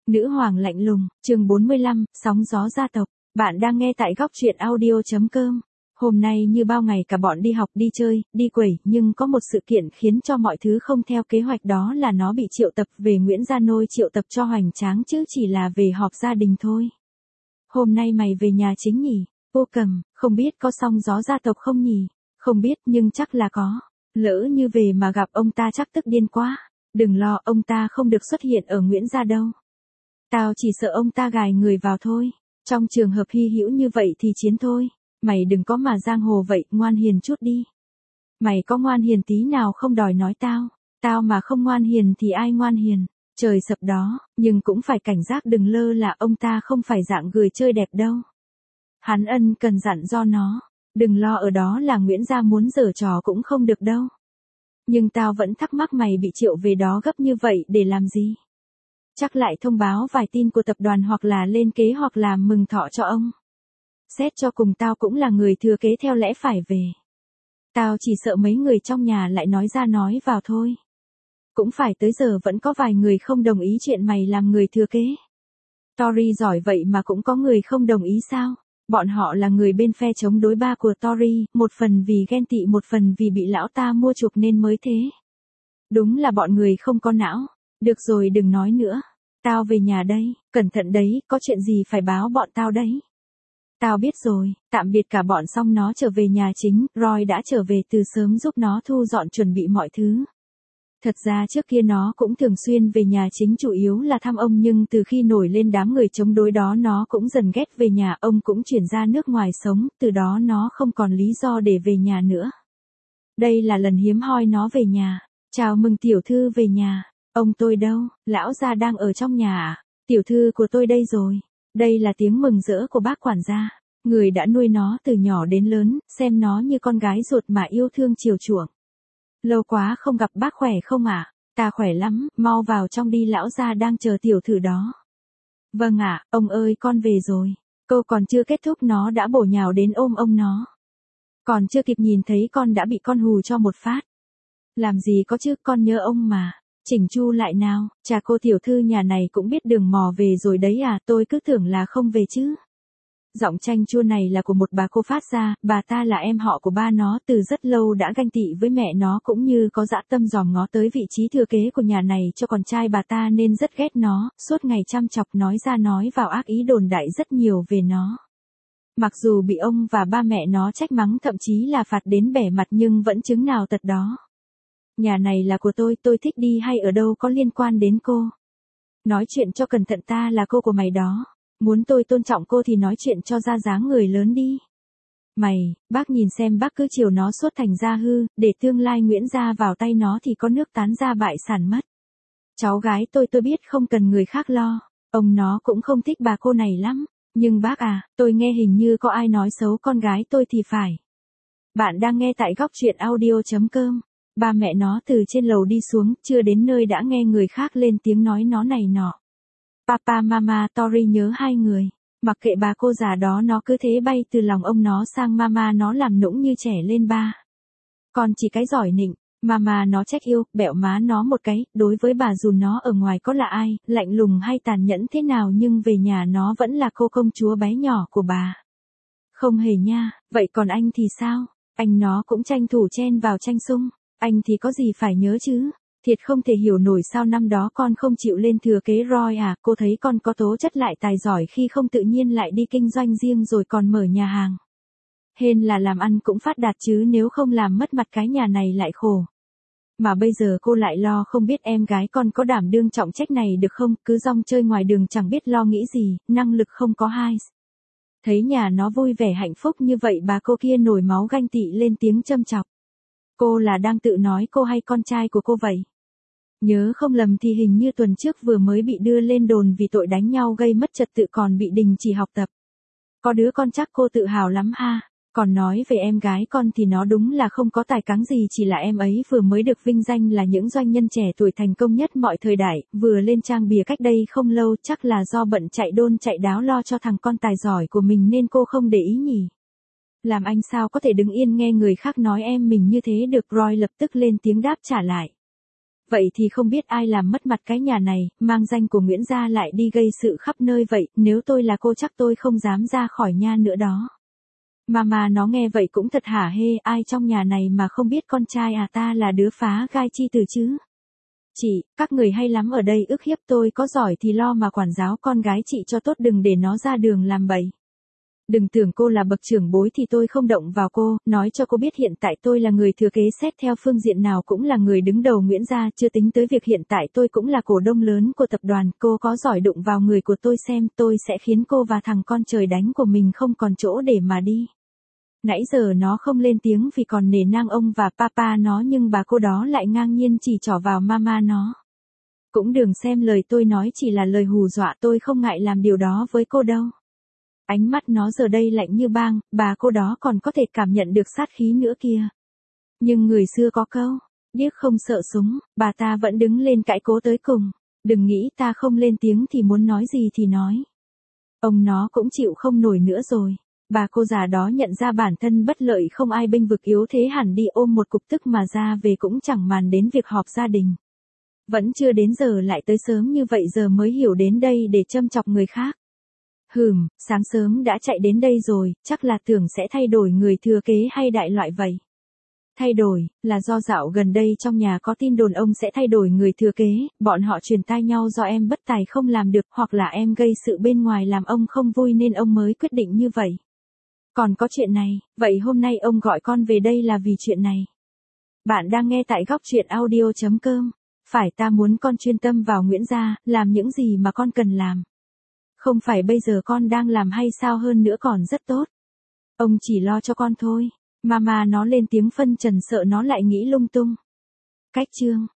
Nữ hoàng lạnh lùng, chương 45, sóng gió gia tộc. Bạn đang nghe tại góc truyện audio.com. Hôm nay như bao ngày cả bọn đi học, đi chơi, đi quẩy, nhưng có một sự kiện khiến cho mọi thứ không theo kế hoạch, đó là nó bị triệu tập về Nguyễn Gia Nôi, triệu tập cho hoành tráng chứ chỉ là về họp gia đình thôi. Hôm nay mày về nhà chính nhỉ? Vô Cầm, không biết có sóng gió gia tộc không nhỉ? Không biết nhưng chắc là có. Lỡ như về mà gặp ông ta chắc tức điên quá. Đừng lo, ông ta không được xuất hiện ở Nguyễn Gia đâu. Tao chỉ sợ ông ta gài người vào thôi. Trong trường hợp hy hữu như vậy thì chiến thôi. Mày đừng có mà giang hồ vậy, ngoan hiền chút đi. Mày có ngoan hiền tí nào không đòi nói tao. Tao mà không ngoan hiền thì ai ngoan hiền. Trời sập đó, nhưng cũng phải cảnh giác đừng lơ là ông ta không phải dạng người chơi đẹp đâu. Hắn ân cần dặn do nó. Đừng lo, ở đó là Nguyễn Gia muốn giở trò cũng không được đâu. Nhưng tao vẫn thắc mắc mày bị triệu về đó gấp như vậy để làm gì? Chắc lại thông báo vài tin của tập đoàn hoặc là lên kế hoặc là mừng thọ cho ông. Xét cho cùng tao cũng là người thừa kế theo lẽ phải về. Tao chỉ sợ mấy người trong nhà lại nói ra nói vào thôi. Cũng phải tới giờ vẫn có vài người không đồng ý chuyện mày làm người thừa kế. Tory giỏi vậy mà cũng có người không đồng ý sao? Bọn họ là người bên phe chống đối ba của Tory, một phần vì ghen tị, một phần vì bị lão ta mua chuộc nên mới thế. Đúng là bọn người không có não. Được rồi, đừng nói nữa. Tao về nhà đây, cẩn thận đấy, có chuyện gì phải báo bọn tao đấy. Tao biết rồi, tạm biệt cả bọn xong nó trở về nhà chính, Roy đã trở về từ sớm giúp nó thu dọn chuẩn bị mọi thứ. Thật ra trước kia nó cũng thường xuyên về nhà chính chủ yếu là thăm ông, nhưng từ khi nổi lên đám người chống đối đó nó cũng dần ghét về nhà, ông cũng chuyển ra nước ngoài sống, từ đó nó không còn lý do để về nhà nữa. Đây là lần hiếm hoi nó về nhà. Chào mừng tiểu thư về nhà. Ông tôi đâu, lão gia đang ở trong nhà à? Tiểu thư của tôi đây rồi. Đây là tiếng mừng rỡ của bác quản gia. Người đã nuôi nó từ nhỏ đến lớn, xem nó như con gái ruột mà yêu thương chiều chuộng. Lâu quá không gặp, bác khỏe không ạ? Ta khỏe lắm, mau vào trong đi, lão gia đang chờ tiểu thư đó. Vâng ạ, ông ơi con về rồi. Câu còn chưa kết thúc nó đã bổ nhào đến ôm ông nó. Còn chưa kịp nhìn thấy con đã bị con hù cho một phát. Làm gì có chứ, con nhớ ông mà. Chỉnh chu lại nào, chà, cô tiểu thư nhà này cũng biết đường mò về rồi đấy à, tôi cứ tưởng là không về chứ. Giọng chanh chua này là của một bà cô phát ra, bà ta là em họ của ba nó, từ rất lâu đã ganh tị với mẹ nó, cũng như có dã tâm dòm ngó tới vị trí thừa kế của nhà này cho con trai bà ta nên rất ghét nó, suốt ngày chăm chọc nói ra nói vào, ác ý đồn đại rất nhiều về nó. Mặc dù bị ông và ba mẹ nó trách mắng, thậm chí là phạt đến bẻ mặt, nhưng vẫn chứng nào tật đó. Nhà này là của tôi thích đi hay ở đâu có liên quan đến cô. Nói chuyện cho cẩn thận, ta là cô của mày đó. Muốn tôi tôn trọng cô thì nói chuyện cho ra dáng người lớn đi. Mày, bác nhìn xem, bác cứ chiều nó suốt thành ra hư, để tương lai Nguyễn Gia vào tay nó thì có nước tán ra bại sản mất. Cháu gái tôi biết không cần người khác lo. Ông nó cũng không thích bà cô này lắm. Nhưng bác à, tôi nghe hình như có ai nói xấu con gái tôi thì phải. Bạn đang nghe tại góc truyện audio.com. Ba mẹ nó từ trên lầu đi xuống, chưa đến nơi đã nghe người khác lên tiếng nói nó này nọ. Papa mama Tory nhớ hai người. Mặc kệ bà cô già đó, nó cứ thế bay từ lòng ông nó sang mama nó, làm nũng như trẻ lên ba. Con chỉ cái giỏi nịnh, mama nó trách yêu, bẹo má nó một cái. Đối với bà, dù nó ở ngoài có là ai, lạnh lùng hay tàn nhẫn thế nào, nhưng về nhà nó vẫn là cô công chúa bé nhỏ của bà. Không hề nha. Vậy còn anh thì sao? Anh nó cũng tranh thủ chen vào tranh sung. Anh thì có gì phải nhớ chứ? Thiệt không thể hiểu nổi sao năm đó con không chịu lên thừa kế Roy à, cô thấy con có tố chất lại tài giỏi, khi không tự nhiên lại đi kinh doanh riêng rồi còn mở nhà hàng. Hên là làm ăn cũng phát đạt chứ, nếu không làm mất mặt cái nhà này lại khổ. Mà bây giờ cô lại lo không biết em gái con có đảm đương trọng trách này được không, cứ rong chơi ngoài đường chẳng biết lo nghĩ gì, năng lực không có hai. Thấy nhà nó vui vẻ hạnh phúc như vậy, bà cô kia nổi máu ganh tị lên tiếng châm chọc. Cô là đang tự nói cô hay con trai của cô vậy? Nhớ không lầm thì hình như tuần trước vừa mới bị đưa lên đồn vì tội đánh nhau gây mất trật tự, còn bị đình chỉ học tập. Có đứa con chắc cô tự hào lắm ha. Còn nói về em gái con thì nó đúng là không có tài cán gì, chỉ là em ấy vừa mới được vinh danh là những doanh nhân trẻ tuổi thành công nhất mọi thời đại, vừa lên trang bìa cách đây không lâu, chắc là do bận chạy đôn chạy đáo lo cho thằng con tài giỏi của mình nên cô không để ý nhỉ. Làm anh sao có thể đứng yên nghe người khác nói em mình như thế được, Roy lập tức lên tiếng đáp trả lại. Vậy thì không biết ai làm mất mặt cái nhà này, mang danh của Nguyễn gia lại đi gây sự khắp nơi vậy, nếu tôi là cô chắc tôi không dám ra khỏi nhà nữa đó. Mama nó nghe vậy cũng thật hả hê, ai trong nhà này mà không biết con trai à ta là đứa phá gai chi từ chứ. Chị, các người hay lắm ở đây ức hiếp tôi, có giỏi thì lo mà quản giáo con gái chị cho tốt, đừng để nó ra đường làm bậy. Đừng tưởng cô là bậc trưởng bối thì tôi không động vào cô, nói cho cô biết hiện tại tôi là người thừa kế, xét theo phương diện nào cũng là người đứng đầu Nguyễn gia, chưa tính tới việc hiện tại tôi cũng là cổ đông lớn của tập đoàn, cô có giỏi đụng vào người của tôi xem, tôi sẽ khiến cô và thằng con trời đánh của mình không còn chỗ để mà đi. Nãy giờ nó không lên tiếng vì còn nể nang ông và papa nó, nhưng bà cô đó lại ngang nhiên chỉ trỏ vào mama nó. Cũng đừng xem lời tôi nói chỉ là lời hù dọa, tôi không ngại làm điều đó với cô đâu. Ánh mắt nó giờ đây lạnh như băng, bà cô đó còn có thể cảm nhận được sát khí nữa kìa. Nhưng người xưa có câu, điếc không sợ súng, bà ta vẫn đứng lên cãi cố tới cùng. Đừng nghĩ ta không lên tiếng thì muốn nói gì thì nói. Ông nó cũng chịu không nổi nữa rồi. Bà cô già đó nhận ra bản thân bất lợi, không ai bênh vực yếu thế, hẳn đi ôm một cục tức mà ra về, cũng chẳng màn đến việc họp gia đình. Vẫn chưa đến giờ lại tới sớm như vậy, giờ mới hiểu đến đây để châm chọc người khác. Sáng sớm đã chạy đến đây rồi, chắc là tưởng sẽ thay đổi người thừa kế hay đại loại vậy. Thay đổi, là do dạo gần đây trong nhà có tin đồn ông sẽ thay đổi người thừa kế, bọn họ truyền tai nhau do em bất tài không làm được, hoặc là em gây sự bên ngoài làm ông không vui nên ông mới quyết định như vậy. Còn có chuyện này, vậy hôm nay ông gọi con về đây là vì chuyện này. Bạn đang nghe tại Góc Chuyện Audio.com. Phải, ta muốn con chuyên tâm vào Nguyễn gia, làm những gì mà con cần làm. Không phải bây giờ con đang làm hay sao, hơn nữa còn rất tốt. Ông chỉ lo cho con thôi. Mama nó lên tiếng phân trần, sợ nó lại nghĩ lung tung. Cách chương